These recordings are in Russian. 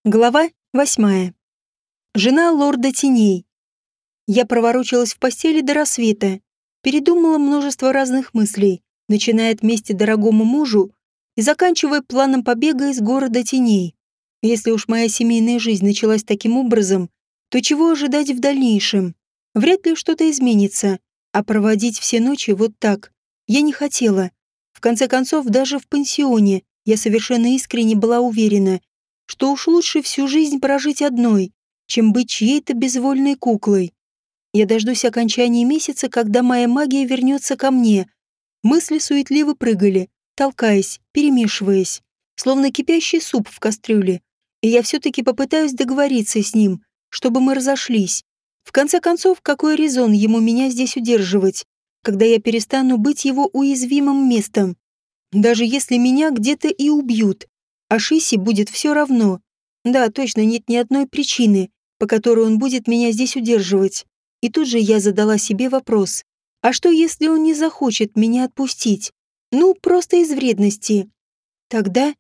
Глава 8. Жена лорда теней. Я проворочилась в постели до рассвета, передумала множество разных мыслей, начиная от мести дорогому мужу и заканчивая планом побега из города теней. Если уж моя семейная жизнь началась таким образом, то чего ожидать в дальнейшем? Вряд ли что-то изменится, а проводить все ночи вот так я не хотела. В конце концов, даже в пансионе я совершенно искренне была уверена, что уж лучше всю жизнь прожить одной, чем быть чьей-то безвольной куклой. Я дождусь окончания месяца, когда моя магия вернется ко мне. Мысли суетливо прыгали, толкаясь, перемешиваясь, словно кипящий суп в кастрюле. И я все-таки попытаюсь договориться с ним, чтобы мы разошлись. В конце концов, какой резон ему меня здесь удерживать, когда я перестану быть его уязвимым местом? Даже если меня где-то и убьют, а Шиси будет все равно. Да, точно нет ни одной причины, по которой он будет меня здесь удерживать. И тут же я задала себе вопрос. А что, если он не захочет меня отпустить? Ну, просто из вредности. Тогда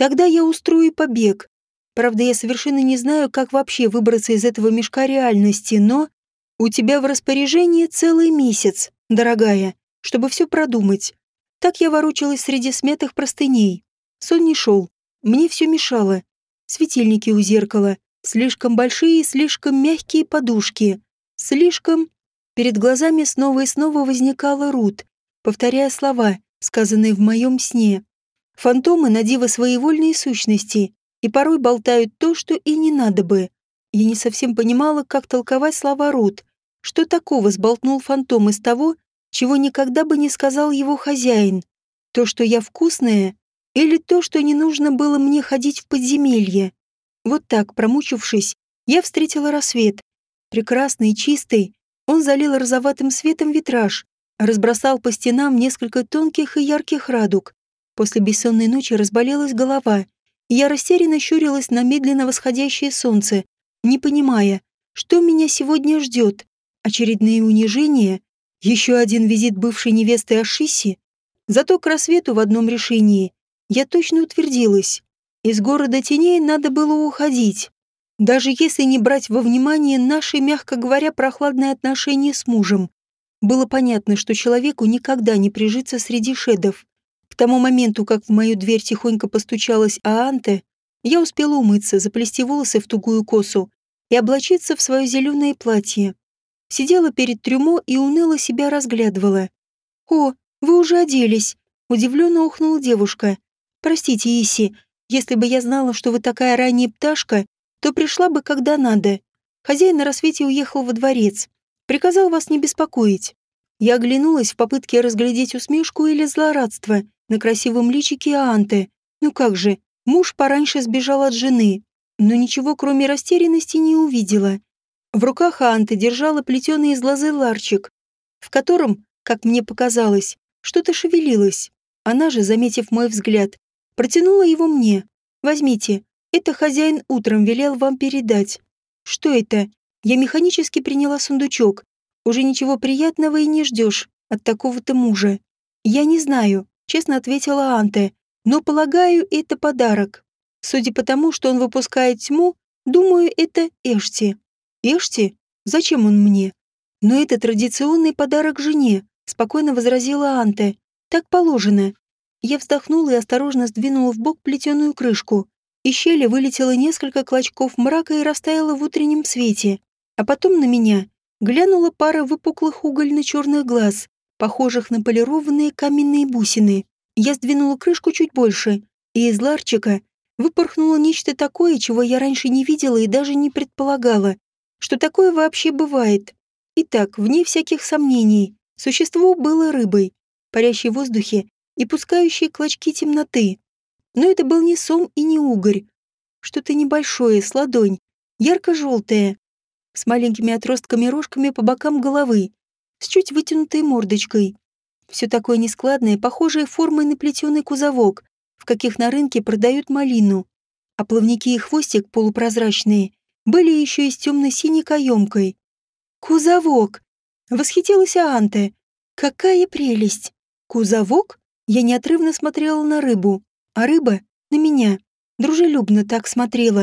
я устрою побег. Правда, я совершенно не знаю, как вообще выбраться из этого мешка реальности, но... У тебя в распоряжении целый месяц, дорогая, чтобы все продумать. Так я ворочалась среди смятых простыней. Сон не шел. Мне все мешало. Светильники у зеркала, слишком большие и слишком мягкие подушки. Слишком... Перед глазами снова и снова возникала Рут, повторяя слова, сказанные в моем сне. Фантомы на диво своевольные сущности и порой болтают то, что и не надо бы. Я не совсем понимала, как толковать слова Рут. Что такого сболтнул фантом из того, чего никогда бы не сказал его хозяин? То, что я вкусная, или то, что не нужно было мне ходить в подземелье? Вот так, промучившись, я встретила рассвет. Прекрасный, чистый, он залил розоватым светом витраж, разбросал по стенам несколько тонких и ярких радуг. После бессонной ночи разболелась голова, и я растерянно щурилась на медленно восходящее солнце, не понимая, что меня сегодня ждет. Очередные унижения, еще один визит бывшей невесты Ашиси. Зато к рассвету в одном решении я точно утвердилась. Из города теней надо было уходить. Даже если не брать во внимание наши, мягко говоря, прохладные отношения с мужем. Было понятно, что человеку никогда не прижиться среди шедов. К тому моменту, как в мою дверь тихонько постучалась Аанте, я успела умыться, заплести волосы в тугую косу и облачиться в свое зеленое платье. Сидела перед трюмо и уныло себя разглядывала. «О, вы уже оделись!» — удивленно ухнула девушка. «Простите, Иси, если бы я знала, что вы такая ранняя пташка, то пришла бы когда надо. Хозяин на рассвете уехал во дворец. Приказал вас не беспокоить». Я оглянулась в попытке разглядеть усмешку или злорадство на красивом личике Аанте. Ну как же, муж пораньше сбежал от жены, но ничего кроме растерянности не увидела. В руках Аанте держала плетеный из лозы ларчик, в котором, как мне показалось, что-то шевелилось. Она же, заметив мой взгляд, протянула его мне. «Возьмите, это хозяин утром велел вам передать». «Что это?» Я механически приняла сундучок. Уже ничего приятного и не ждешь от такого-то мужа. «Я не знаю», — честно ответила Анте, «но, полагаю, это подарок. Судя по тому, что он выпускает тьму, думаю, это Эшти». «Эшти? Зачем он мне?» «Но это традиционный подарок жене», — спокойно возразила Анте. «Так положено». Я вздохнула и осторожно сдвинула вбок плетеную крышку. Из щели вылетело несколько клочков мрака и растаяло в утреннем свете. А потом на меня глянула пара выпуклых угольно-черных глаз, похожих на полированные каменные бусины. Я сдвинула крышку чуть больше, и из ларчика выпорхнуло нечто такое, чего я раньше не видела и даже не предполагала, что такое вообще бывает. Итак, вне всяких сомнений, существо было рыбой, парящей в воздухе и пускающей клочки темноты. Но это был не сом и не угорь. Что-то небольшое, с ладонь, ярко-желтое, с маленькими отростками-рожками по бокам головы, с чуть вытянутой мордочкой. Все такое нескладное, похожее формой на плетеный кузовок, в каких на рынке продают малину. А плавники и хвостик полупрозрачные были еще и с темно-синей каемкой. «Кузовок!» — восхитилась Аанте. «Какая прелесть!» «Кузовок?» Я неотрывно смотрела на рыбу, а рыба — на меня. Дружелюбно так смотрела.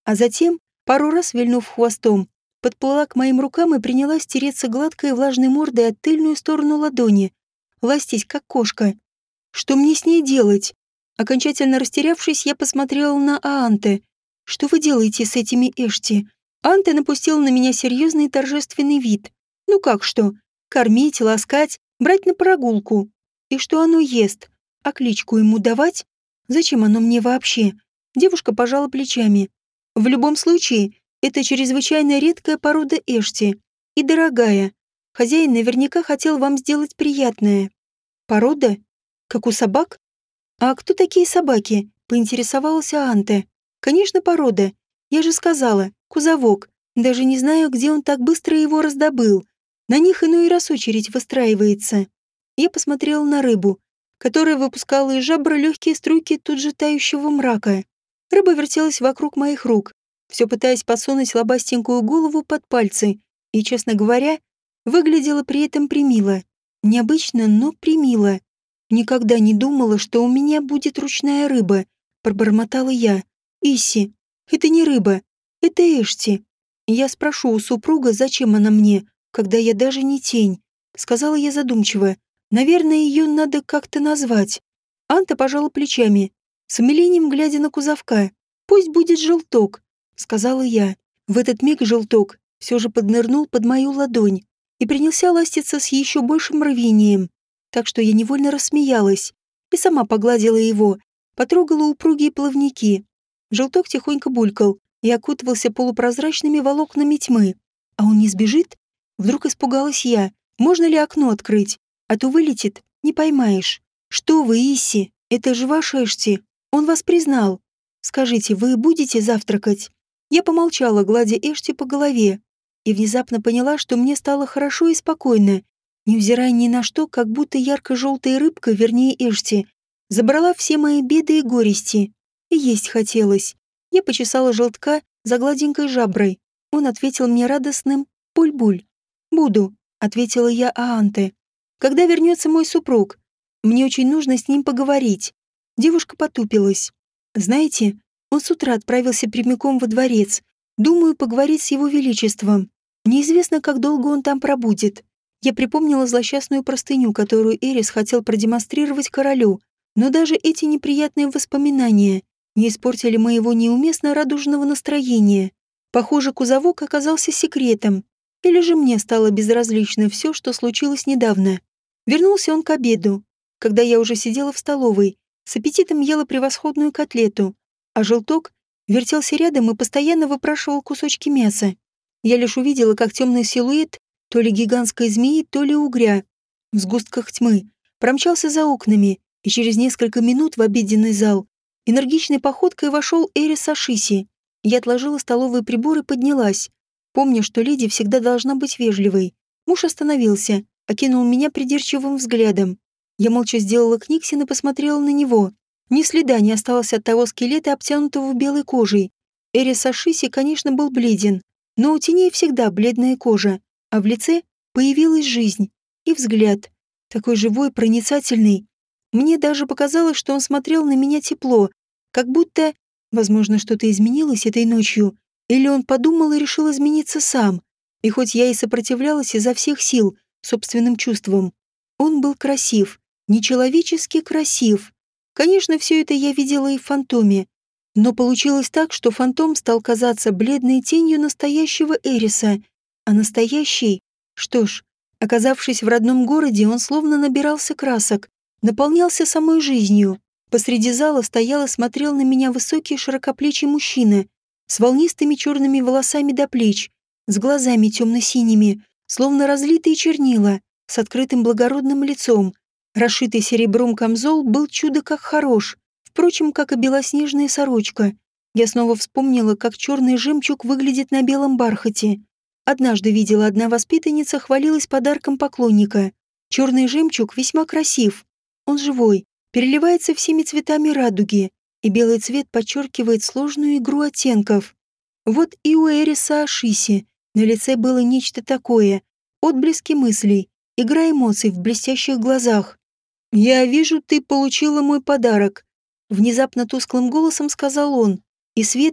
А затем, пару раз вильнув хвостом, подплыла к моим рукам и принялась тереться гладкой влажной мордой от тыльную сторону ладони, ластись, как кошка. Что мне с ней делать? Окончательно растерявшись, я посмотрела на Аанте. «Что вы делаете с этими Эшти?» Анте напустил на меня серьезный и торжественный вид. «Ну как что? Кормить, ласкать, брать на прогулку. И что оно ест? А кличку ему давать? Зачем оно мне вообще?» Девушка пожала плечами. «В любом случае, это чрезвычайно редкая порода Эшти. И дорогая. Хозяин наверняка хотел вам сделать приятное. Порода? Как у собак? А кто такие собаки?» Поинтересовалась Анте. «Конечно, порода. Я же сказала, кузовок. Даже не знаю, где он так быстро его раздобыл. На них иной раз очередь выстраивается». Я посмотрела на рыбу, которая выпускала из жабры легкие струйки тут же тающего мрака. Рыба вертелась вокруг моих рук, все пытаясь подсунуть лобастенькую голову под пальцы, и, честно говоря, выглядела при этом примило. Необычно, но примило. «Никогда не думала, что у меня будет ручная рыба», — пробормотала я. «Исси, это не рыба, это Эшти. Я спрошу у супруга, зачем она мне, когда я даже не тень», — сказала я задумчиво. «Наверное, ее надо как-то назвать». Анта пожала плечами, с умилением глядя на кузовка. «Пусть будет желток», — сказала я. В этот миг желток все же поднырнул под мою ладонь и принялся ластиться с еще большим рвением, так что я невольно рассмеялась и сама погладила его, потрогала упругие плавники. Желток тихонько булькал и окутывался полупрозрачными волокнами тьмы. «А он не сбежит?» Вдруг испугалась я. «Можно ли окно открыть? А то вылетит, не поймаешь». «Что вы, Исси? Это же ваш Эшти. Он вас признал. Скажите, вы будете завтракать?» Я помолчала, гладя Эшти по голове, и внезапно поняла, что мне стало хорошо и спокойно, невзирая ни на что, как будто ярко-желтая рыбка, вернее Эшти, забрала все мои беды и горести. И есть хотелось. Я почесала желтка за гладенькой жаброй. Он ответил мне радостным «буль-буль». «Буду», — ответила я Аанте. «Когда вернется мой супруг? Мне очень нужно с ним поговорить». Девушка потупилась. «Знаете, он с утра отправился прямиком во дворец. Думаю, поговорить с его величеством. Неизвестно, как долго он там пробудет». Я припомнила злосчастную простыню, которую Эрис хотел продемонстрировать королю, но даже эти неприятные воспоминания не испортили моего неуместно радужного настроения. Похоже, кузовок оказался секретом. Или же мне стало безразлично все, что случилось недавно. Вернулся он к обеду, когда я уже сидела в столовой, с аппетитом ела превосходную котлету, а желток вертелся рядом и постоянно выпрашивал кусочки мяса. Я лишь увидела, как темный силуэт то ли гигантской змеи, то ли угря в сгустках тьмы промчался за окнами, и через несколько минут в обеденный зал энергичной походкой вошел Эрис Ашиси. Я отложила столовые приборы и поднялась, помня, что леди всегда должна быть вежливой. Муж остановился, окинул меня придирчивым взглядом. Я молча сделала книгсин и посмотрела на него. Ни следа не осталось от того скелета, обтянутого белой кожей. Эрис Ашиси, конечно, был бледен, но у теней всегда бледная кожа, а в лице появилась жизнь и взгляд, такой живой, проницательный. Мне даже показалось, что он смотрел на меня тепло, как будто, возможно, что-то изменилось этой ночью, или он подумал и решил измениться сам. И хоть я и сопротивлялась изо всех сил собственным чувствам, он был красив, нечеловечески красив. Конечно, все это я видела и в фантоме, но получилось так, что фантом стал казаться бледной тенью настоящего Эриса, а настоящий, что ж, оказавшись в родном городе, он словно набирался красок, наполнялся самой жизнью. Посреди зала стоял и смотрел на меня высокий широкоплечий мужчина с волнистыми черными волосами до плеч, с глазами темно-синими, словно разлитые чернила, с открытым благородным лицом. Расшитый серебром камзол был чудо как хорош, впрочем, как и белоснежная сорочка. Я снова вспомнила, как черный жемчуг выглядит на белом бархате. Однажды видела, одна воспитанница хвалилась подарком поклонника. Черный жемчуг весьма красив. Он живой, переливается всеми цветами радуги, и белый цвет подчеркивает сложную игру оттенков. Вот и у Эриса Ашиси на лице было нечто такое, отблески мыслей, игра эмоций в блестящих глазах. «Я вижу, ты получила мой подарок», — внезапно тусклым голосом сказал он, и свет,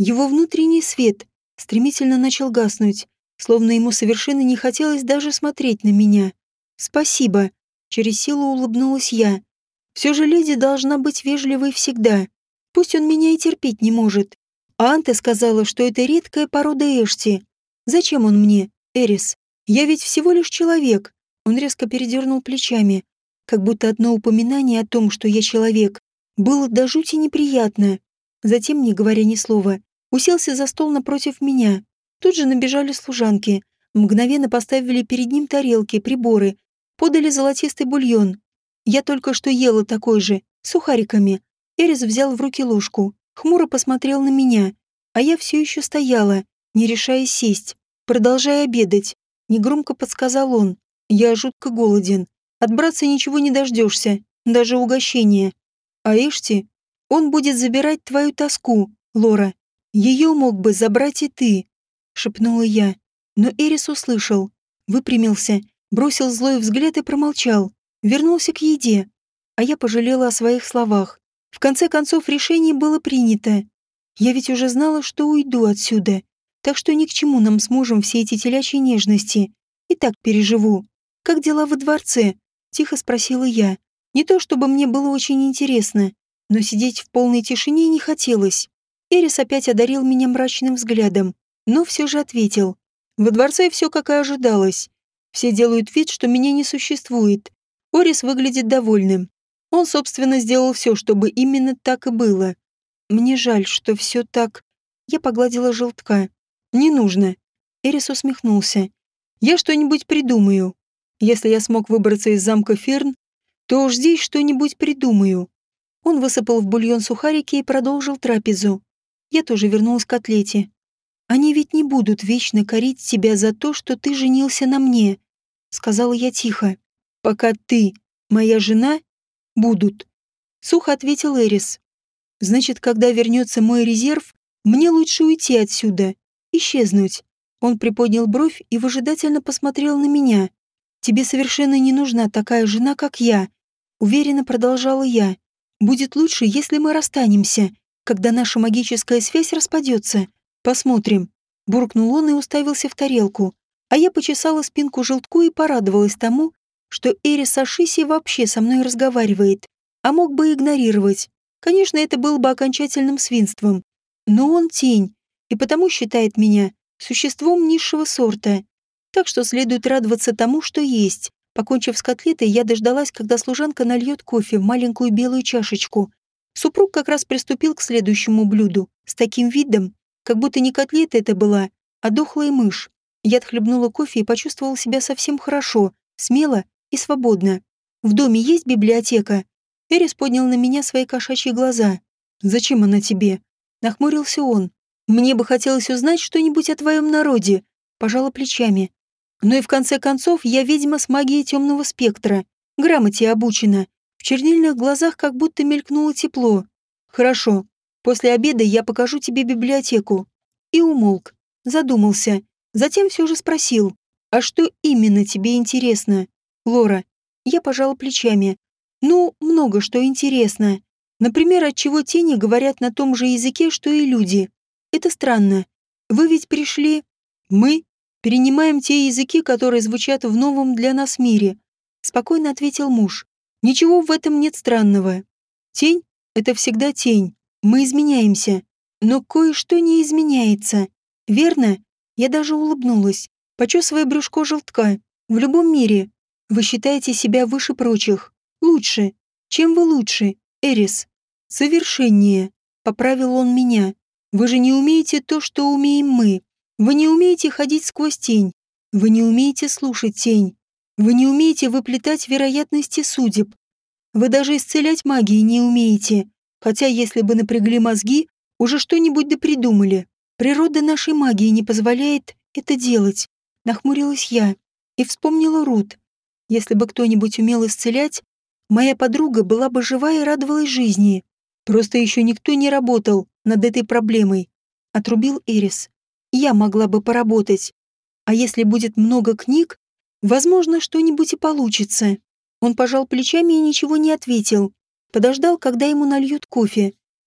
Его внутренний свет стремительно начал гаснуть, словно ему совершенно не хотелось даже смотреть на меня. «Спасибо», — через силу улыбнулась я. «Все же леди должна быть вежливой всегда. Пусть он меня и терпеть не может. А Анте сказала, что это редкая порода Эшти. Зачем он мне, Эрис? Я ведь всего лишь человек». Он резко передернул плечами, как будто одно упоминание о том, что я человек, было до жути неприятно. Затем, не говоря ни слова, уселся за стол напротив меня. Тут же набежали служанки, мгновенно поставили перед ним тарелки, приборы, подали золотистый бульон. Я только что ела такой же, с сухариками. Эрис взял в руки ложку, хмуро посмотрел на меня, а я все еще стояла, не решаясь сесть, продолжая обедать. Негромко подсказал он. Я жутко голоден. От братца ничего не дождешься, даже угощения. А Эшти, он будет забирать твою тоску, Лора. Ее мог бы забрать и ты, шепнула я. Но Эрис услышал, выпрямился, бросил злой взгляд и промолчал. Вернулся к еде. А я пожалела о своих словах. В конце концов, решение было принято. Я ведь уже знала, что уйду отсюда. Так что ни к чему нам с мужем все эти телячьи нежности. И так переживу. «Как дела во дворце?» — тихо спросила я. Не то чтобы мне было очень интересно, но сидеть в полной тишине не хотелось. Эрис опять одарил меня мрачным взглядом, но все же ответил. «Во дворце все как и ожидалось. Все делают вид, что меня не существует. Орис выглядит довольным. Он, собственно, сделал все, чтобы именно так и было. Мне жаль, что все так...» Я погладила желтка. «Не нужно». Эрис усмехнулся. «Я что-нибудь придумаю. Если я смог выбраться из замка Ферн, то уж здесь что-нибудь придумаю». Он высыпал в бульон сухарики и продолжил трапезу. Я тоже вернулась к котлете. «Они ведь не будут вечно корить тебя за то, что ты женился на мне», — сказала я тихо. «Пока ты моя жена, будут», — сухо ответил Эрис. «Значит, когда вернется мой резерв, мне лучше уйти отсюда, исчезнуть». Он приподнял бровь и выжидательно посмотрел на меня. «Тебе совершенно не нужна такая жена, как я», — уверенно продолжала я. «Будет лучше, если мы расстанемся, когда наша магическая связь распадется. Посмотрим». Буркнул он и уставился в тарелку, а я почесала спинку желтку и порадовалась тому, что Эрис Ашиси вообще со мной разговаривает, а мог бы игнорировать. Конечно, это было бы окончательным свинством. Но он тень, и потому считает меня существом низшего сорта. Так что следует радоваться тому, что есть. Покончив с котлетой, я дождалась, когда служанка нальет кофе в маленькую белую чашечку. Супруг как раз приступил к следующему блюду, с таким видом, как будто не котлета это была, а дохлая мышь. Я отхлебнула кофе и почувствовала себя совсем хорошо, смело и свободно. «В доме есть библиотека?» Эрис поднял на меня свои кошачьи глаза. «Зачем она тебе?» Нахмурился он. «Мне бы хотелось узнать что-нибудь о твоем народе», пожала плечами. «Но и в конце концов я ведьма с магией темного спектра, грамоте обучена». В чернильных глазах как будто мелькнуло тепло. «Хорошо, после обеда я покажу тебе библиотеку». И умолк, задумался. Затем все же спросил, «А что именно тебе интересно, Лора?» Я пожала плечами. «Ну, много что интересно. Например, отчего тени говорят на том же языке, что и люди. Это странно. Вы ведь пришли...» «Мы перенимаем те языки, которые звучат в новом для нас мире», спокойно ответил муж. «Ничего в этом нет странного. Тень — это всегда тень. Мы изменяемся. Но кое-что не изменяется. Верно?» Я даже улыбнулась, почесывая брюшко желтка. «В любом мире вы считаете себя выше прочих. Лучше. Чем вы лучше, Эрис?» «Совершеннее», — поправил он меня. «Вы же не умеете то, что умеем мы. Вы не умеете ходить сквозь тень. Вы не умеете слушать тень. Вы не умеете выплетать вероятности судеб. Вы даже исцелять магией не умеете. Хотя, если бы напрягли мозги, уже что-нибудь да придумали. Природа нашей магии не позволяет это делать». Нахмурилась я и вспомнила Рут. Если бы кто-нибудь умел исцелять, моя подруга была бы жива и радовалась жизни. Просто еще никто не работал над этой проблемой. Отрубил Эрис. Я могла бы поработать. А если будет много книг, возможно, что-нибудь и получится. Он пожал плечами и ничего не ответил. Подождал, когда ему нальют кофе.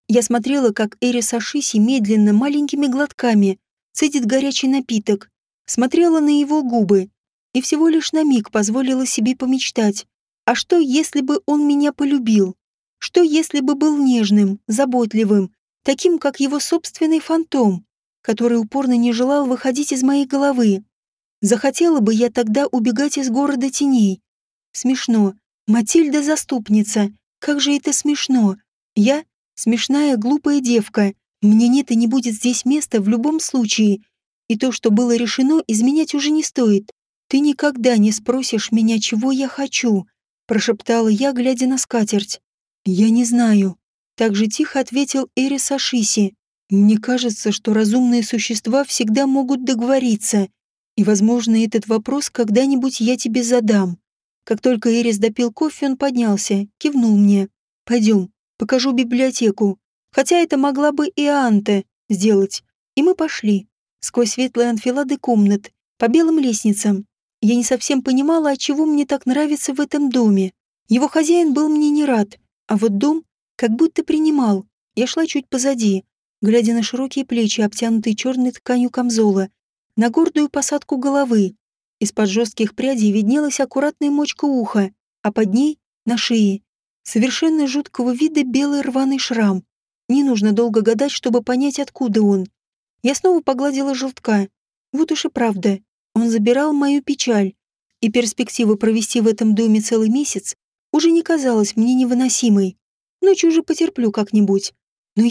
Я смотрела, как Эрис Ашиси медленно, маленькими глотками цедит горячий напиток, смотрела на его губы и всего лишь на миг позволила себе помечтать. А что, если бы он меня полюбил? Что, если бы был нежным, заботливым, таким, как его собственный фантом, который упорно не желал выходить из моей головы? Захотела бы я тогда убегать из города теней. Смешно. Матильда заступница. Как же это смешно. Я смешная, глупая девка. Мне нет и не будет здесь места в любом случае. И то, что было решено, изменять уже не стоит. Ты никогда не спросишь меня, чего я хочу, прошептала я, глядя на скатерть. Я не знаю. Так же тихо ответил Эрис Ашиси. Мне кажется, что разумные существа всегда могут договориться. И, возможно, этот вопрос когда-нибудь я тебе задам. Как только Эрис допил кофе, он поднялся, кивнул мне. Пойдем, покажу библиотеку. Хотя это могла бы и Анте сделать. И мы пошли. Сквозь светлые анфилады комнат, по белым лестницам. Я не совсем понимала, отчего мне так нравится в этом доме. Его хозяин был мне не рад, а вот дом как будто принимал. Я шла чуть позади, глядя на широкие плечи, обтянутые черной тканью камзола, на гордую посадку головы. Из-под жестких прядей виднелась аккуратная мочка уха, а под ней, на шее, совершенно жуткого вида белый рваный шрам. Не нужно долго гадать, чтобы понять, откуда он. Я снова погладила желтка. Вот уж и правда, он забирал мою печаль, и перспектива провести в этом доме целый месяц уже не казалась мне невыносимой. Ночью уже потерплю как-нибудь. Но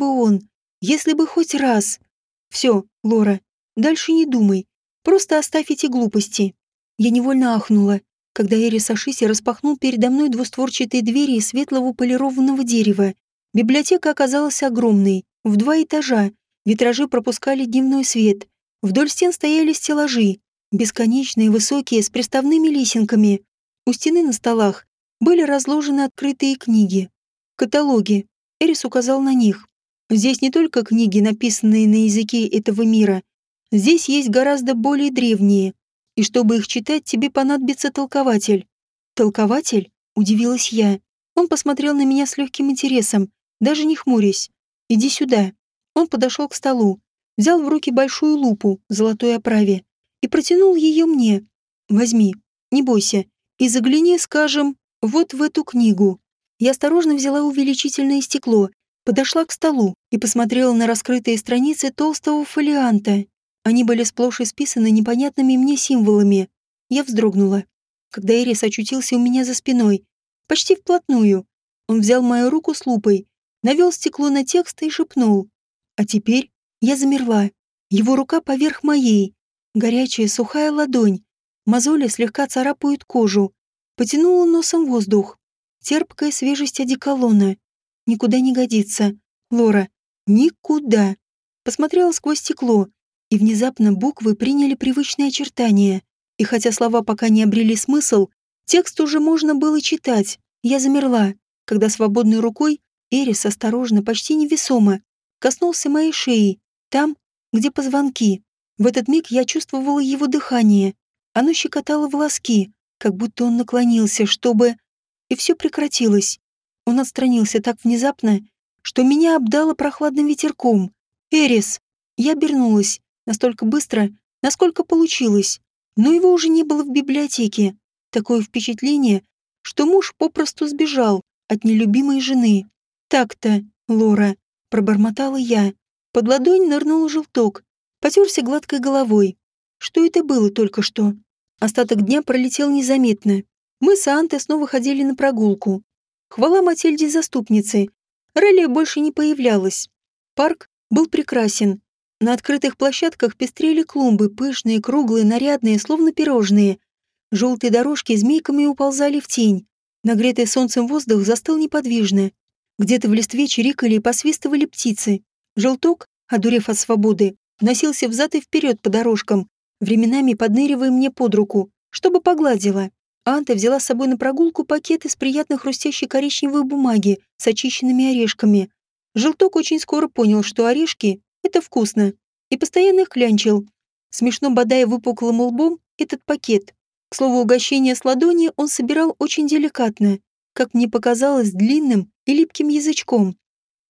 если бы хоть раз... Все, Лора, дальше не думай. Просто оставь эти глупости. Я невольно ахнула, когда Эрис Ашиси распахнул передо мной двустворчатые двери из светлого полированного дерева. Библиотека оказалась огромной, в 2 этажа. Витражи пропускали дневной свет. Вдоль стен стояли стеллажи, бесконечные, высокие, с приставными лесенками. У стены на столах были разложены открытые книги. Каталоги. Эрис указал на них. Здесь не только книги, написанные на языке этого мира. Здесь есть гораздо более древние. И чтобы их читать, тебе понадобится толкователь. Толкователь? Удивилась я. Он посмотрел на меня с легким интересом, даже не хмурясь. Иди сюда. Он подошел к столу, взял в руки большую лупу в золотой оправе и протянул ее мне. Возьми, не бойся, и загляни, скажем, вот в эту книгу. Я осторожно взяла увеличительное стекло, подошла к столу и посмотрела на раскрытые страницы толстого фолианта. Они были сплошь исписаны непонятными мне символами. Я вздрогнула, когда Эрис очутился у меня за спиной, почти вплотную. Он взял мою руку с лупой, навел стекло на текст и шепнул. А теперь я замерла. Его рука поверх моей. Горячая, сухая ладонь. Мозоли слегка царапают кожу. Потянула носом воздух. Терпкая свежесть одеколона. Никуда не годится. Лора, никуда. Посмотрела сквозь стекло, и внезапно буквы приняли привычные очертания. И хотя слова пока не обрели смысл, текст уже можно было читать. Я замерла, когда свободной рукой Эрис осторожно, почти невесомо, коснулся моей шеи, там, где позвонки. В этот миг я чувствовала его дыхание. Оно щекотало волоски, как будто он наклонился, чтобы... И все прекратилось. Он отстранился так внезапно, что меня обдало прохладным ветерком. «Эрис!» Я обернулась, настолько быстро, насколько получилось. Но его уже не было в библиотеке. Такое впечатление, что муж попросту сбежал от нелюбимой жены. «Так-то, Лора», — пробормотала я. Под ладонь нырнул желток, потерся гладкой головой. Что это было только что? Остаток дня пролетел незаметно. Мы с Антой снова ходили на прогулку. Хвала Матильде заступнице. Релия больше не появлялась. Парк был прекрасен. На открытых площадках пестрели клумбы, пышные, круглые, нарядные, словно пирожные. Желтые дорожки змейками уползали в тень. Нагретый солнцем воздух застыл неподвижно. Где-то в листве чирикали и посвистывали птицы. Желток, одурев от свободы, носился взад и вперед по дорожкам, временами подныривая мне под руку, чтобы погладила. Анта взяла с собой на прогулку пакет из приятно хрустящей коричневой бумаги с очищенными орешками. Желток очень скоро понял, что орешки — это вкусно, и постоянно их клянчил, смешно бодая выпуклым лбом этот пакет. К слову, угощение с ладони он собирал очень деликатно, как мне показалось, длинным и липким язычком.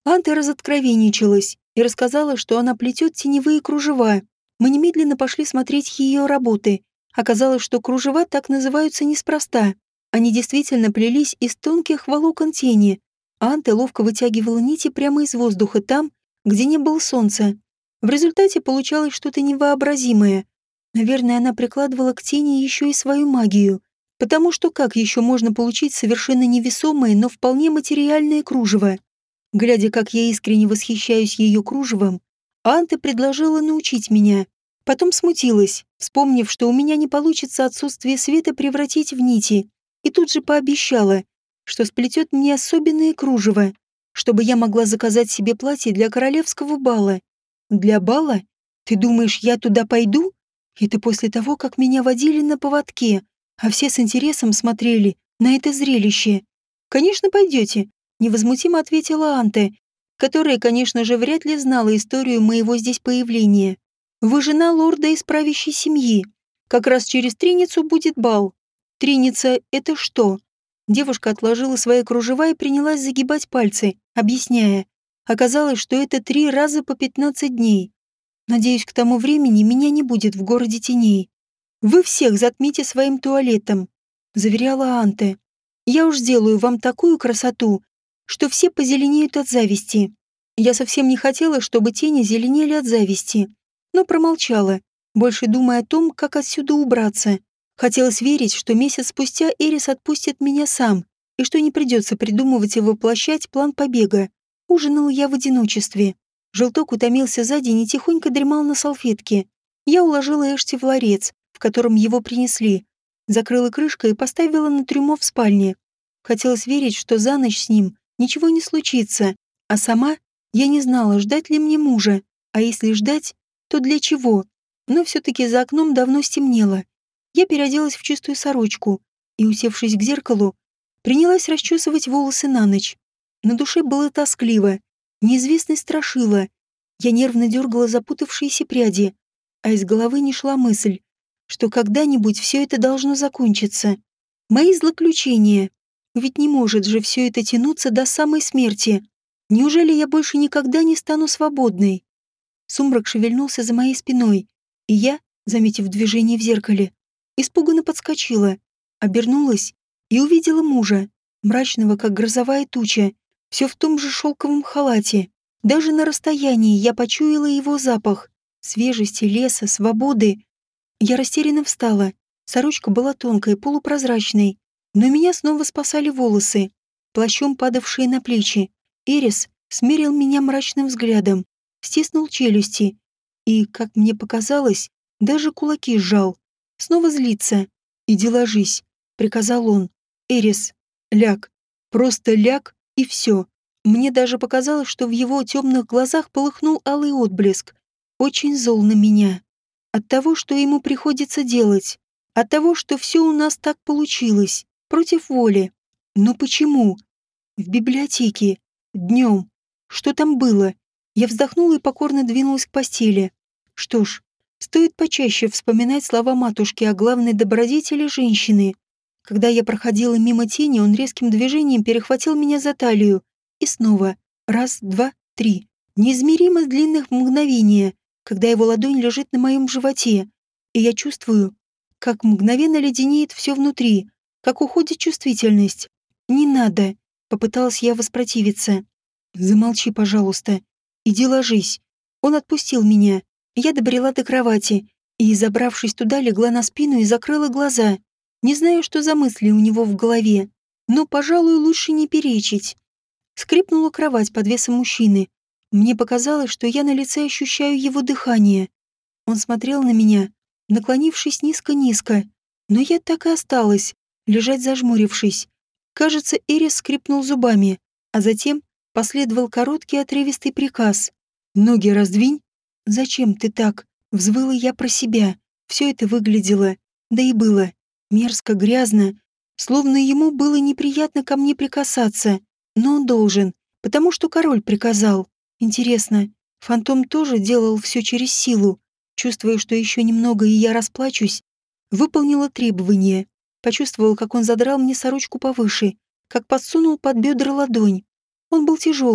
Анта разоткровенничалась и рассказала, что она плетет теневые кружева. Мы немедленно пошли смотреть ее работы. Оказалось, что кружева так называются неспроста. Они действительно плелись из тонких волокон тени. Анта ловко вытягивала нити прямо из воздуха там, где не было солнца. В результате получалось что-то невообразимое. Наверное, она прикладывала к тени еще и свою магию. Потому что как еще можно получить совершенно невесомое, но вполне материальное кружево? Глядя, как я искренне восхищаюсь ее кружевом, Анта предложила научить меня. Потом смутилась, вспомнив, что у меня не получится отсутствие света превратить в нити, и тут же пообещала, что сплетет мне особенное кружево, чтобы я могла заказать себе платье для королевского бала. Для бала? Ты думаешь, я туда пойду? Это после того, как меня водили на поводке, а все с интересом смотрели на это зрелище. «Конечно, пойдете», — невозмутимо ответила Анте, которая, конечно же, вряд ли знала историю моего здесь появления. «Вы жена лорда из правящей семьи. Как раз через Триницу будет бал». «Триница — это что?» Девушка отложила свои кружева и принялась загибать пальцы, объясняя. Оказалось, что это 3 раза по 15 дней. Надеюсь, к тому времени меня не будет в городе теней. «Вы всех затмите своим туалетом», — заверяла Анте. «Я уж сделаю вам такую красоту, что все позеленеют от зависти». Я совсем не хотела, чтобы тени зеленели от зависти, но промолчала, больше думая о том, как отсюда убраться. Хотелось верить, что месяц спустя Эрис отпустит меня сам, и что не придется придумывать и воплощать план побега. Ужинала я в одиночестве. Желток утомился за день и тихонько дремал на салфетке. Я уложила Эшти в ларец, в котором его принесли, закрыла крышкой и поставила на трюмо в спальне. Хотелось верить, что за ночь с ним ничего не случится, а сама я не знала, ждать ли мне мужа, а если ждать, то для чего. Но все-таки за окном давно стемнело. Я переоделась в чистую сорочку и, усевшись к зеркалу, принялась расчесывать волосы на ночь. На душе было тоскливо, неизвестность страшила. Я нервно дергала запутавшиеся пряди, а из головы не шла мысль, что когда-нибудь все это должно закончиться. Мои злоключения. Ведь не может же все это тянуться до самой смерти. Неужели я больше никогда не стану свободной? Сумрак шевельнулся за моей спиной, и я, заметив движение в зеркале, испуганно подскочила, обернулась и увидела мужа, мрачного, как грозовая туча, все в том же шелковом халате. Даже на расстоянии я почуяла его запах, свежести, леса, свободы. Я растерянно встала. Сорочка была тонкой, полупрозрачной, но меня снова спасали волосы, плащом падавшие на плечи. Эрис смерил меня мрачным взглядом, стиснул челюсти и, как мне показалось, даже кулаки сжал. Снова злится. «Иди ложись», — приказал он. «Эрис, ляг. Просто ляг, и все». Мне даже показалось, что в его темных глазах полыхнул алый отблеск. Очень зол на меня. От того, что ему приходится делать. От того, что все у нас так получилось. Против воли. Но почему? В библиотеке. Днем. Что там было? Я вздохнула и покорно двинулась к постели. Что ж, стоит почаще вспоминать слова матушки о главной добродетели женщины. Когда я проходила мимо тени, он резким движением перехватил меня за талию. И снова. Раз, два, три. Неизмеримо длинных мгновения, когда его ладонь лежит на моем животе. И я чувствую, как мгновенно леденеет все внутри, как уходит чувствительность. «Не надо», — попыталась я воспротивиться. «Замолчи, пожалуйста. Иди ложись». Он отпустил меня. Я добрела до кровати и, забравшись туда, легла на спину и закрыла глаза. Не знаю, что за мысли у него в голове, но, пожалуй, лучше не перечить. Скрипнула кровать под весом мужчины. Мне показалось, что я на лице ощущаю его дыхание. Он смотрел на меня, наклонившись низко-низко, но я так и осталась, лежать зажмурившись. Кажется, Эрис скрипнул зубами, а затем последовал короткий отрывистый приказ. «Ноги раздвинь». «Зачем ты так?» — взвыла я про себя. Все это выглядело, да и было, мерзко, грязно, словно ему было неприятно ко мне прикасаться. Но он должен, потому что король приказал. Интересно, фантом тоже делал все через силу, чувствуя, что еще немного и я расплачусь, выполнила требование. Почувствовал, как он задрал мне сорочку повыше, как подсунул под бедра ладонь. Он был тяжелым,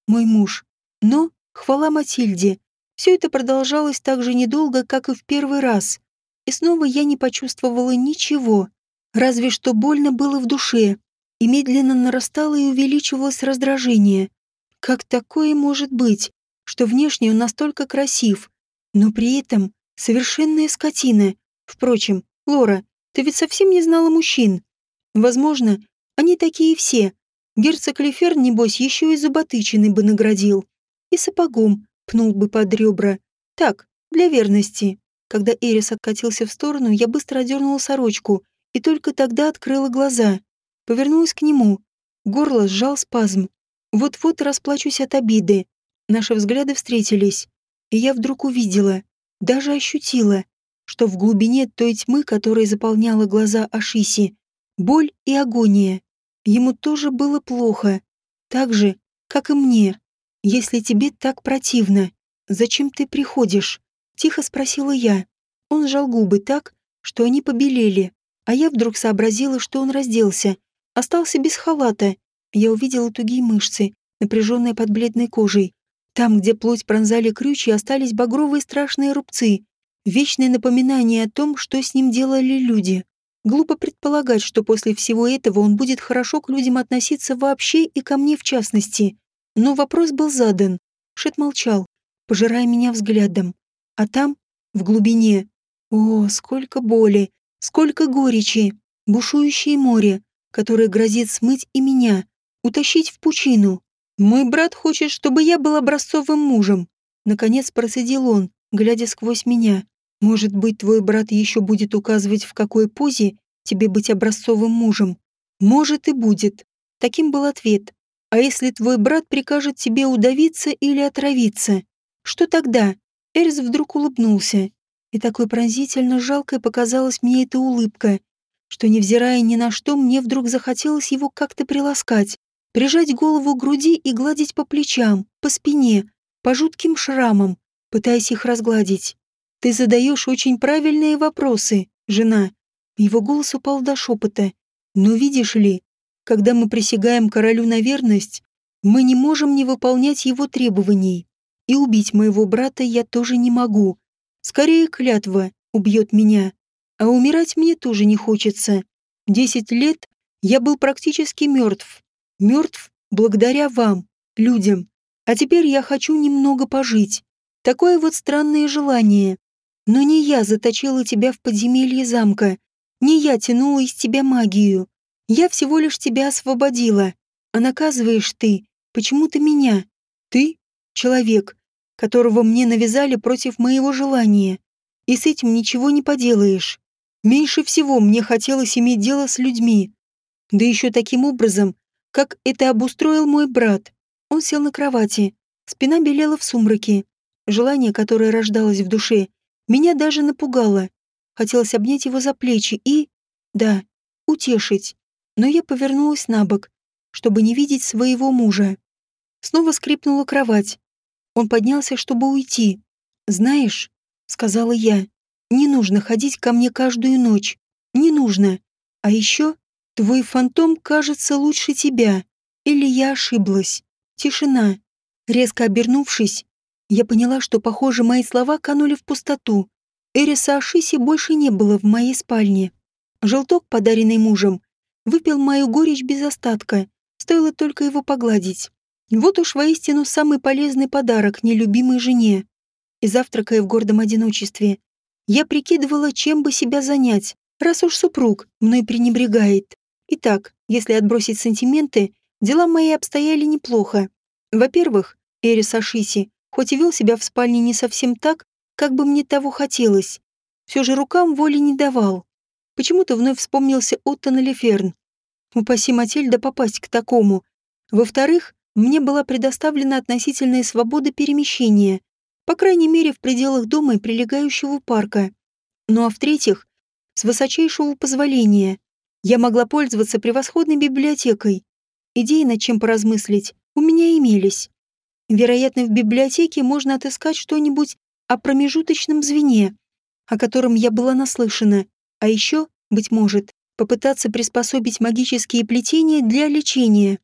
мой муж. Но, хвала Матильде, все это продолжалось так же недолго, как и в первый раз. И снова я не почувствовала ничего, разве что больно было в душе, и медленно нарастало и увеличивалось раздражение. Как такое может быть, что внешне он настолько красив, но при этом совершенная скотина? Впрочем, Лора, ты ведь совсем не знала мужчин. Возможно, они такие все. Герцог Леферн, небось, еще и зуботычиной бы наградил. И сапогом пнул бы под ребра. Так, для верности. Когда Эрис откатился в сторону, я быстро одернула сорочку и только тогда открыла глаза. Повернулась к нему. Горло сжал спазм. Вот-вот расплачусь от обиды. Наши взгляды встретились. И я вдруг увидела, даже ощутила, что в глубине той тьмы, которая заполняла глаза Ашиси, боль и агония. Ему тоже было плохо. Так же, как и мне. «Если тебе так противно, зачем ты приходишь?» — тихо спросила я. Он сжал губы так, что они побелели, а я вдруг сообразила, что он разделся. Остался без халата. Я увидела тугие мышцы, напряженные под бледной кожей. Там, где плоть пронзали крючья, остались багровые страшные рубцы. Вечное напоминание о том, что с ним делали люди. Глупо предполагать, что после всего этого он будет хорошо к людям относиться вообще и ко мне в частности. Но вопрос был задан. Шет молчал, пожирая меня взглядом. А там, в глубине, о, сколько боли, сколько горечи, бушующее море, которое грозит смыть и меня, утащить в пучину. Мой брат хочет, чтобы я был образцовым мужем. Наконец процедил он, глядя сквозь меня. Может быть, твой брат еще будет указывать, в какой позе тебе быть образцовым мужем. Может и будет. Таким был ответ. А если твой брат прикажет тебе удавиться или отравиться? Что тогда? Эрис вдруг улыбнулся. И такой пронзительно жалкой показалась мне эта улыбка, что, невзирая ни на что, мне вдруг захотелось его как-то приласкать, прижать голову к груди и гладить по плечам, по спине, по жутким шрамам, пытаясь их разгладить. «Ты задаешь очень правильные вопросы, жена». Его голос упал до шепота. «Но видишь ли, когда мы присягаем королю на верность, мы не можем не выполнять его требований. И убить моего брата я тоже не могу. Скорее клятва убьет меня. А умирать мне тоже не хочется. 10 лет я был практически мертв. Мертв благодаря вам, людям. А теперь я хочу немного пожить. Такое вот странное желание. Но не я заточила тебя в подземелье замка. Не я тянула из тебя магию. Я всего лишь тебя освободила, а наказываешь ты почему-то меня. Ты — человек, которого мне навязали против моего желания, и с этим ничего не поделаешь. Меньше всего мне хотелось иметь дело с людьми, да еще таким образом, как это обустроил мой брат. Он сел на кровати, спина белела в сумраке. Желание, которое рождалось в душе, меня даже напугало. Хотелось обнять его за плечи и... да, утешить. Но я повернулась на бок, чтобы не видеть своего мужа. Снова скрипнула кровать. Он поднялся, чтобы уйти. «Знаешь», — сказала я, — «не нужно ходить ко мне каждую ночь. Не нужно. А еще твой фантом кажется лучше тебя. Или я ошиблась. Тишина». Резко обернувшись, я поняла, что, похоже, мои слова канули в пустоту. Эриса Ашиси больше не было в моей спальне. Желток, подаренный мужем, выпил мою горечь без остатка, стоило только его погладить. Вот уж воистину самый полезный подарок нелюбимой жене. И завтракая в гордом одиночестве, я прикидывала, чем бы себя занять, раз уж супруг мной пренебрегает. Итак, если отбросить сантименты, дела мои обстояли неплохо. Во-первых, Эрис Ашиси, хоть и вел себя в спальне не совсем так, как бы мне того хотелось, все же рукам воли не давал. Почему-то вновь вспомнился Оттон Леферн. Упаси Матильда попасть к такому. Во-вторых, мне была предоставлена относительная свобода перемещения, по крайней мере в пределах дома и прилегающего парка. Ну а в-третьих, с высочайшего позволения, я могла пользоваться превосходной библиотекой. Идеи, над чем поразмыслить, у меня имелись. Вероятно, в библиотеке можно отыскать что-нибудь о промежуточном звене, о котором я была наслышана, а еще, быть может, попытаться приспособить магические плетения для лечения.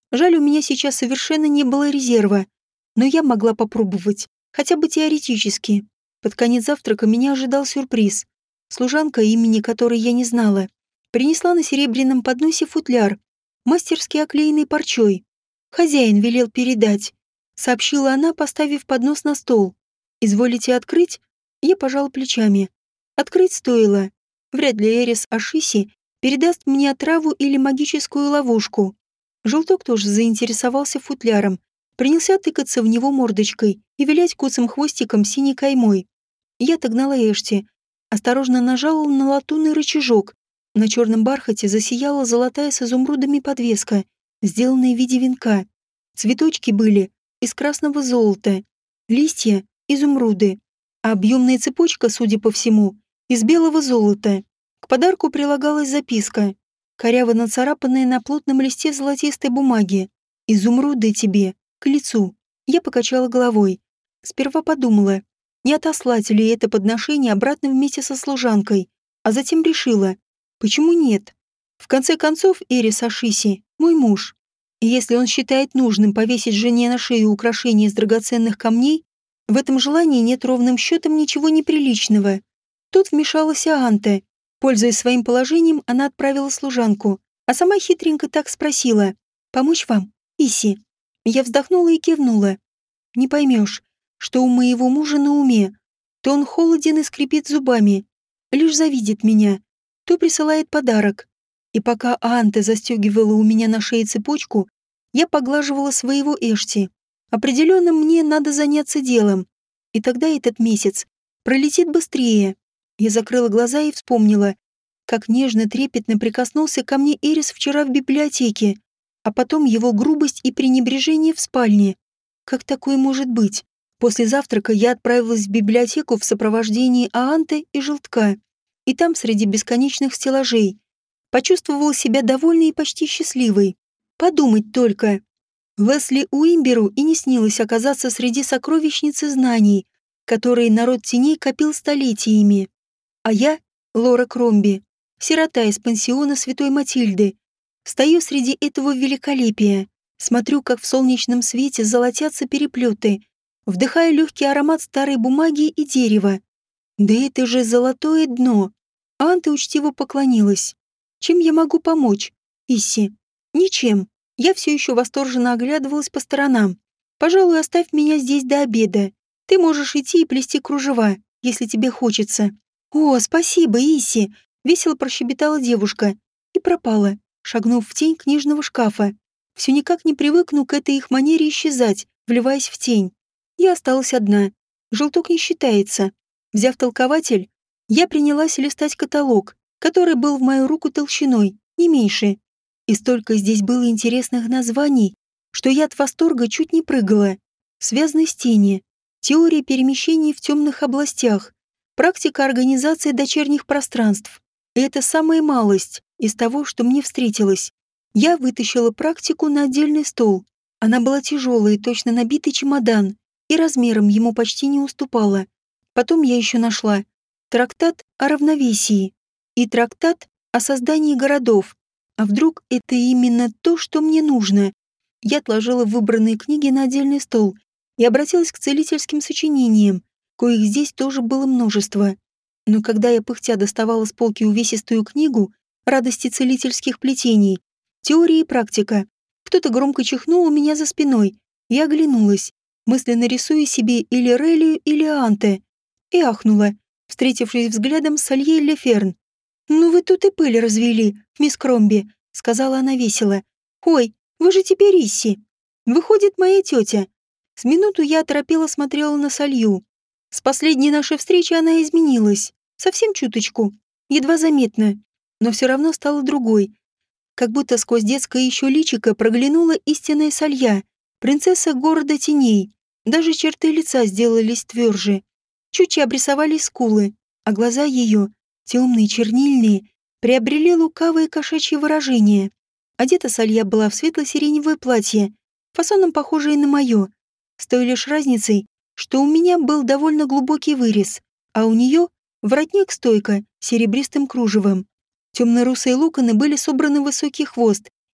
Жаль, у меня сейчас совершенно не было резерва, но я могла попробовать, хотя бы теоретически. Под конец завтрака меня ожидал сюрприз. Служанка, имени которой я не знала, принесла на серебряном подносе футляр, мастерски оклеенный парчой. «Хозяин велел передать», — сообщила она, поставив поднос на стол. «Изволите открыть?» Я пожала плечами. Открыть стоило. Вряд ли Эрис Ашиси передаст мне отраву или магическую ловушку. Желток тоже заинтересовался футляром, принялся тыкаться в него мордочкой и вилять куцым хвостиком синей каймой. Я отогнала Эшти, осторожно нажала на латунный рычажок. На черном бархате засияла золотая с изумрудами подвеска, сделанная в виде венка. Цветочки были из красного золота, листья — изумруды, а объемная цепочка, судя по всему, из белого золота. К подарку прилагалась записка, коряво нацарапанная на плотном листе золотистой бумаги. «Изумруды тебе, к лицу». Я покачала головой. Сперва подумала, не отослать ли это подношение обратно вместе со служанкой, а затем решила, почему нет? В конце концов, Эрис Ашиси — мой муж. И если он считает нужным повесить жене на шею украшения из драгоценных камней, в этом желании нет ровным счетом ничего неприличного. Тут вмешалась Аанте. Пользуясь своим положением, она отправила служанку, а сама хитренько так спросила: «Помочь вам, Иси?» Я вздохнула и кивнула. Не поймешь, что у моего мужа на уме. То он холоден и скрипит зубами, лишь завидит меня, то присылает подарок. И пока Аанте застегивала у меня на шее цепочку, я поглаживала своего Эшти. Определенно мне надо заняться делом, и тогда этот месяц пролетит быстрее. Я закрыла глаза и вспомнила, как нежно, трепетно прикоснулся ко мне Эрис вчера в библиотеке, а потом его грубость и пренебрежение в спальне. Как такое может быть? После завтрака я отправилась в библиотеку в сопровождении Аанте и Желтка, и там, среди бесконечных стеллажей, почувствовала себя довольной и почти счастливой. Подумать только. Лесли Уимберу и не снилось оказаться среди сокровищницы знаний, которые народ теней копил столетиями. А я, Лора Кромби, сирота из пансиона Святой Матильды, стою среди этого великолепия, смотрю, как в солнечном свете золотятся переплеты, вдыхая легкий аромат старой бумаги и дерева. Да это же золотое дно. Анта учтиво поклонилась. Чем я могу помочь, Исси? Ничем. Я все еще восторженно оглядывалась по сторонам. Пожалуй, оставь меня здесь до обеда. Ты можешь идти и плести кружева, если тебе хочется. О, спасибо, Исси, весело прощебетала девушка и пропала, шагнув в тень книжного шкафа. Все никак не привыкну к этой их манере исчезать, вливаясь в тень. Я осталась одна. Желток не считается. Взяв толкователь, я принялась листать каталог, который был в мою руку толщиной, не меньше. И столько здесь было интересных названий, что я от восторга чуть не прыгала. Связность тени, теория перемещений в темных областях, практика организации дочерних пространств. И это самая малость из того, что мне встретилось. Я вытащила практику на отдельный стол. Она была тяжелая, точно набитый чемодан, и размером ему почти не уступала. Потом я еще нашла трактат о равновесии и трактат о создании городов. А вдруг это именно то, что мне нужно? Я отложила выбранные книги на отдельный стол и обратилась к целительским сочинениям, коих здесь тоже было множество. Но когда я пыхтя доставала с полки увесистую книгу «Радости целительских плетений», теория и практика, кто-то громко чихнул у меня за спиной. Я оглянулась, мысленно рисуя себе или Релию, или Анте, и ахнула, встретившись взглядом с Альей Леферн. «Ну вы тут и пыль развели, мисс Кромби», — сказала она весело. «Ой, вы же теперь Исси. Выходит, моя тетя». С минуту я оторопела смотрела на Салью. С последней нашей встречи она изменилась. Совсем чуточку. Едва заметно. Но все равно стала другой. Как будто сквозь детское еще личико проглянула истинная Салья, принцесса города теней. Даже черты лица сделались тверже. Чуть обрисовались скулы, а глаза ее, темные, чернильные, приобрели лукавое кошачье выражение. Одета Салья была в светло-сиреневое платье, фасоном похожее на мое, с той лишь разницей, что у меня был довольно глубокий вырез, а у нее воротник-стойка с серебристым кружевом. Темно-русые локоны были собраны в высокий хвост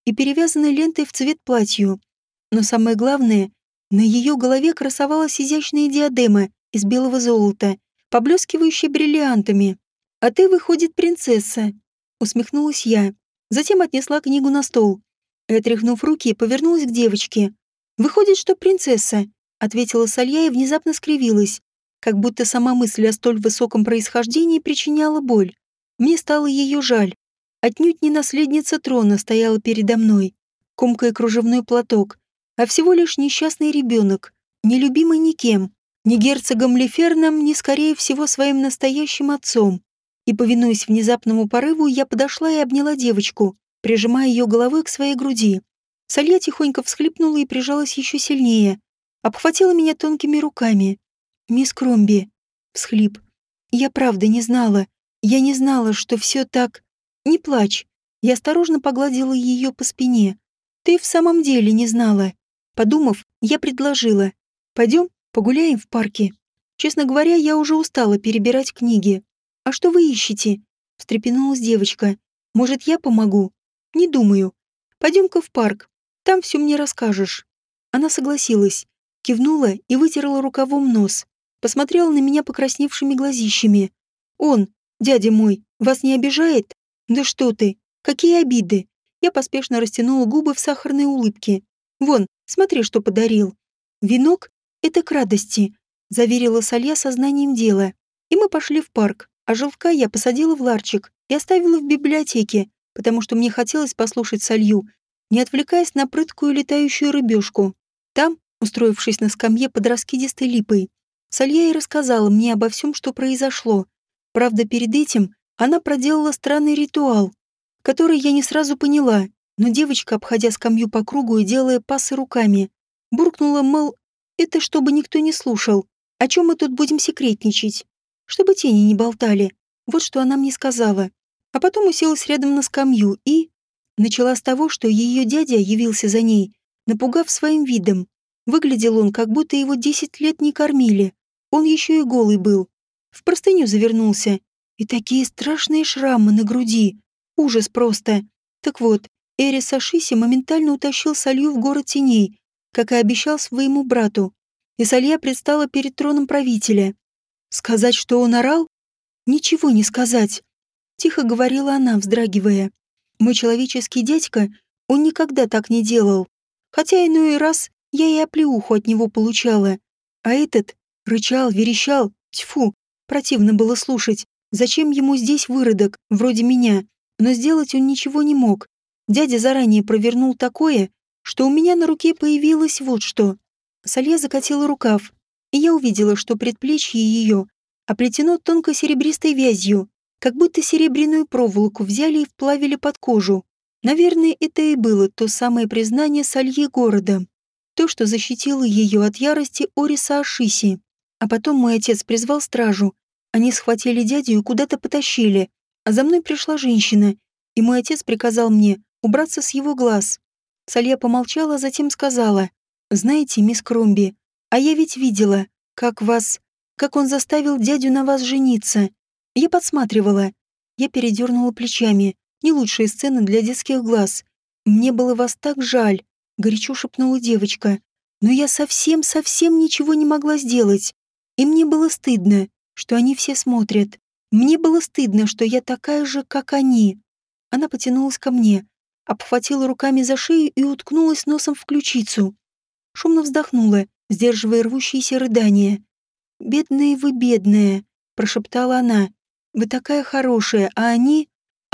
и перевязанной лентой в цвет платью. Но самое главное, на ее голове красовалась изящная диадема из белого золота, поблескивающая бриллиантами. «А ты, выходит, принцесса», — усмехнулась я. Затем отнесла книгу на стол и, отряхнув руки, повернулась к девочке. «Выходит, что принцесса», — ответила Салья и внезапно скривилась, как будто сама мысль о столь высоком происхождении причиняла боль. Мне стало ее жаль. Отнюдь не наследница трона стояла передо мной, комкая кружевной платок, а всего лишь несчастный ребенок, нелюбимый никем, ни герцогом Леферном, ни, скорее всего, своим настоящим отцом. И, повинуясь внезапному порыву, я подошла и обняла девочку, прижимая ее головой к своей груди. Салья тихонько всхлипнула и прижалась еще сильнее, обхватила меня тонкими руками. «Мисс Кромби», — всхлип, — «я правда не знала. Я не знала, что все так... Не плачь». Я осторожно погладила ее по спине. «Ты в самом деле не знала». Подумав, я предложила. «Пойдем погуляем в парке». Честно говоря, я уже устала перебирать книги. «А что вы ищете?» — встрепенулась девочка. «Может, я помогу?» «Не думаю. Пойдем-ка в парк. Там все мне расскажешь». Она согласилась, кивнула и вытерла рукавом нос. Посмотрела на меня покрасневшими глазищами. «Он, дядя мой, вас не обижает?» «Да что ты! Какие обиды!» Я поспешно растянула губы в сахарной улыбке. «Вон, смотри, что подарил». «Венок — это к радости», — заверила Салья сознанием дела. И мы пошли в парк, а Желтка я посадила в ларчик и оставила в библиотеке, потому что мне хотелось послушать Салью, не отвлекаясь на прыткую летающую рыбешку. Там, устроившись на скамье под раскидистой липой, Салья и рассказала мне обо всем, что произошло. Правда, перед этим она проделала странный ритуал, который я не сразу поняла, но девочка, обходя скамью по кругу и делая пасы руками, буркнула, мол, это чтобы никто не слушал. О чем мы тут будем секретничать? Чтобы тени не болтали. Вот что она мне сказала. А потом уселась рядом на скамью и... Начала с того, что ее дядя явился за ней, напугав своим видом. Выглядел он, как будто его 10 лет не кормили. Он еще и голый был. В простыню завернулся. И такие страшные шрамы на груди. Ужас просто. Так вот, Эрис Ашиси моментально утащил Салью в город теней, как и обещал своему брату. И Салья предстала перед троном правителя. Сказать, что он орал? Ничего не сказать. Тихо говорила она, вздрагивая. Мой человеческий дядька, он никогда так не делал. Хотя иной раз я и оплеуху от него получала. А этот рычал, верещал. Тьфу, противно было слушать. Зачем ему здесь выродок, вроде меня? Но сделать он ничего не мог. Дядя заранее провернул такое, что у меня на руке появилось вот что. Салья закатила рукав, и я увидела, что предплечье ее оплетено тонкой серебристой вязью, как будто серебряную проволоку взяли и вплавили под кожу. Наверное, это и было то самое признание Сальи города. То, что защитило ее от ярости Ориса Ашиси. А потом мой отец призвал стражу. Они схватили дядю и куда-то потащили. А за мной пришла женщина, и мой отец приказал мне убраться с его глаз. Салья помолчала, а затем сказала: «Знаете, мисс Кромби, а я ведь видела, как он заставил дядю на вас жениться. Я подсматривала». Я передернула плечами. Не лучшая сцена для детских глаз. «Мне было вас так жаль», — горячо шепнула девочка. «Но я совсем ничего не могла сделать. И мне было стыдно, что они все смотрят. Мне было стыдно, что я такая же, как они». Она потянулась ко мне, обхватила руками за шею и уткнулась носом в ключицу. Шумно вздохнула, сдерживая рвущиеся рыдания. «Бедная вы, бедная», — прошептала она. «Вы такая хорошая, а они...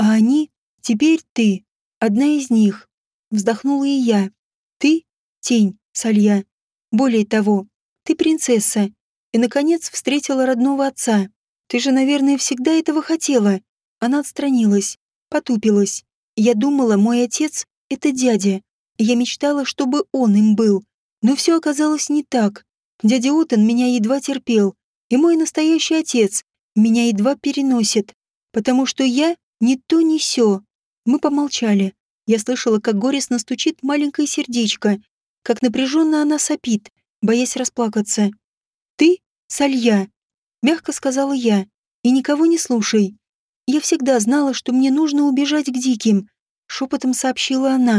Теперь ты, одна из них». Вздохнула и я. «Ты — тень, Салья. Более того, ты принцесса. И, наконец, встретила родного отца. Ты же, наверное, всегда этого хотела». Она отстранилась, потупилась. Я думала, мой отец — это дядя. Я мечтала, чтобы он им был. Но все оказалось не так. Дядя Отен меня едва терпел. И мой настоящий отец меня едва переносит. Потому что я ни то ни сё. Мы помолчали. Я слышала, как горестно стучит маленькое сердечко, как напряженно она сопит, боясь расплакаться. «Ты — Салья», — мягко сказала я, — «и никого не слушай». «Я всегда знала, что мне нужно убежать к диким», — шепотом сообщила она.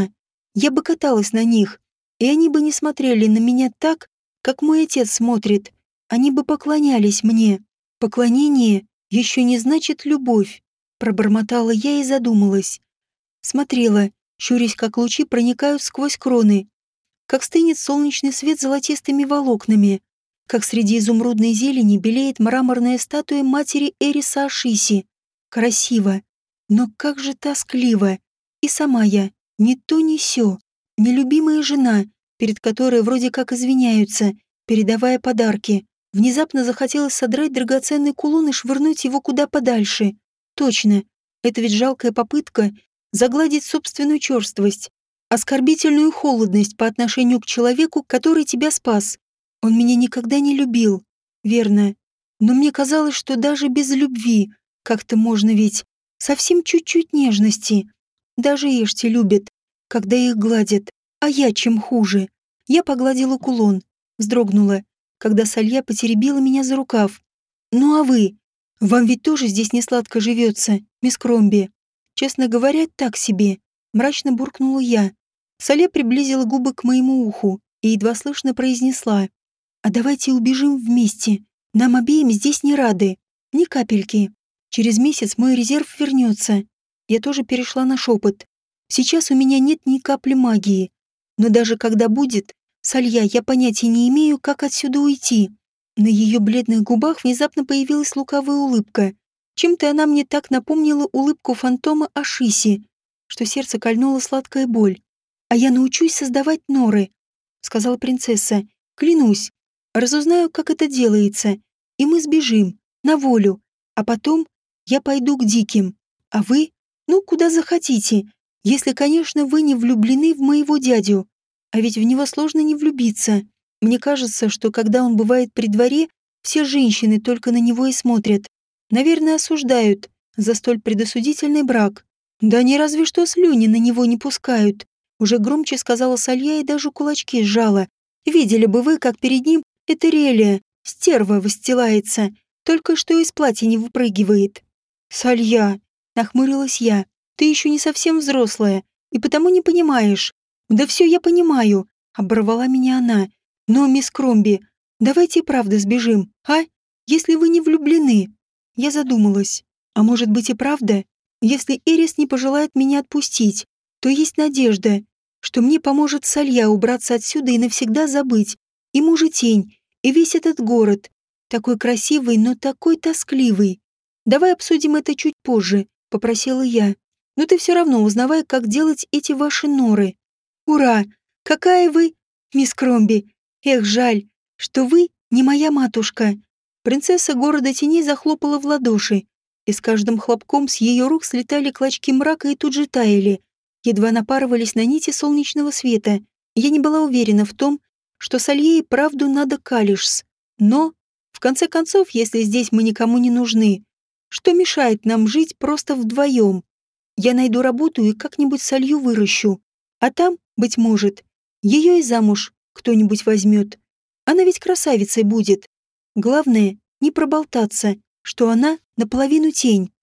я бы каталась на них, и они бы не смотрели на меня так, как мой отец смотрит. Они бы поклонялись мне. Поклонение еще не значит любовь. Пробормотала я и задумалась. Смотрела, щурясь, как лучи проникают сквозь кроны, как стынет солнечный свет золотистыми волокнами, как среди изумрудной зелени белеет мраморная статуя матери Эриса Ашиси. Красиво, но как же тоскливо. И сама я, ни то ни сё, нелюбимая жена, перед которой вроде как извиняются, передавая подарки. Внезапно захотелось содрать драгоценный кулон и швырнуть его куда подальше. Точно, это ведь жалкая попытка загладить собственную черствость, оскорбительную холодность по отношению к человеку, который тебя спас. Он меня никогда не любил, верно. Но мне казалось, что даже без любви как-то можно ведь совсем чуть-чуть нежности. Даже Эшти любят, когда их гладят. А я чем хуже? Я погладила кулон, вздрогнула, когда Салья потеребила меня за рукав. «Ну а вы? Вам ведь тоже здесь не сладко живется, мисс Кромби?» «Честно говоря, так себе», — мрачно буркнула я. Салья приблизила губы к моему уху и едва слышно произнесла: «А давайте убежим вместе. Нам обеим здесь не рады. Ни капельки. Через месяц мой резерв вернется». Я тоже перешла на шепот. «Сейчас у меня нет ни капли магии. Но даже когда будет, Салья, я понятия не имею, как отсюда уйти». На ее бледных губах внезапно появилась лукавая улыбка. Чем-то она мне так напомнила улыбку фантома Ашиси, что сердце кольнула сладкая боль. «А я научусь создавать норы», — сказала принцесса. «Клянусь. Разузнаю, как это делается, и мы сбежим, на волю. А потом я пойду к диким. А вы? Ну, куда захотите, если, конечно, вы не влюблены в моего дядю. А ведь в него сложно не влюбиться. Мне кажется, что когда он бывает при дворе, все женщины только на него и смотрят. Наверное, осуждают за столь предосудительный брак. Да они разве что слюни на него не пускают». Уже громче сказала Салья и даже кулачки сжала. «Видели бы вы, как перед ним Этерелия, стерва, выстилается, только что из платья не выпрыгивает». «Салья», — нахмурилась я, — «ты еще не совсем взрослая, и потому не понимаешь». «Да все я понимаю», — оборвала меня она. «Но, мисс Кромби, давайте и правда сбежим, а? Если вы не влюблены». Я задумалась. А может быть и правда? Если Эрис не пожелает меня отпустить, то есть надежда, что мне поможет Салья убраться отсюда и навсегда забыть и мужа-тень, и весь этот город, такой красивый, но такой тоскливый. «Давай обсудим это чуть позже», — попросила я. «Но ты все равно узнавай, как делать эти ваши норы». «Ура! Какая вы, мисс Кромби! Эх, жаль, что вы не моя матушка». Принцесса города теней захлопала в ладоши, и с каждым хлопком с ее рук слетали клочки мрака и тут же таяли, едва напарывались на нити солнечного света. Я не была уверена в том, что Салье и правду надо Калишс. Но, в конце концов, если здесь мы никому не нужны, что мешает нам жить просто вдвоем? Я найду работу и как-нибудь Салью выращу. А там, быть может, ее и замуж кто-нибудь возьмет. Она ведь красавицей будет. Главное, не проболтаться, что она наполовину тень.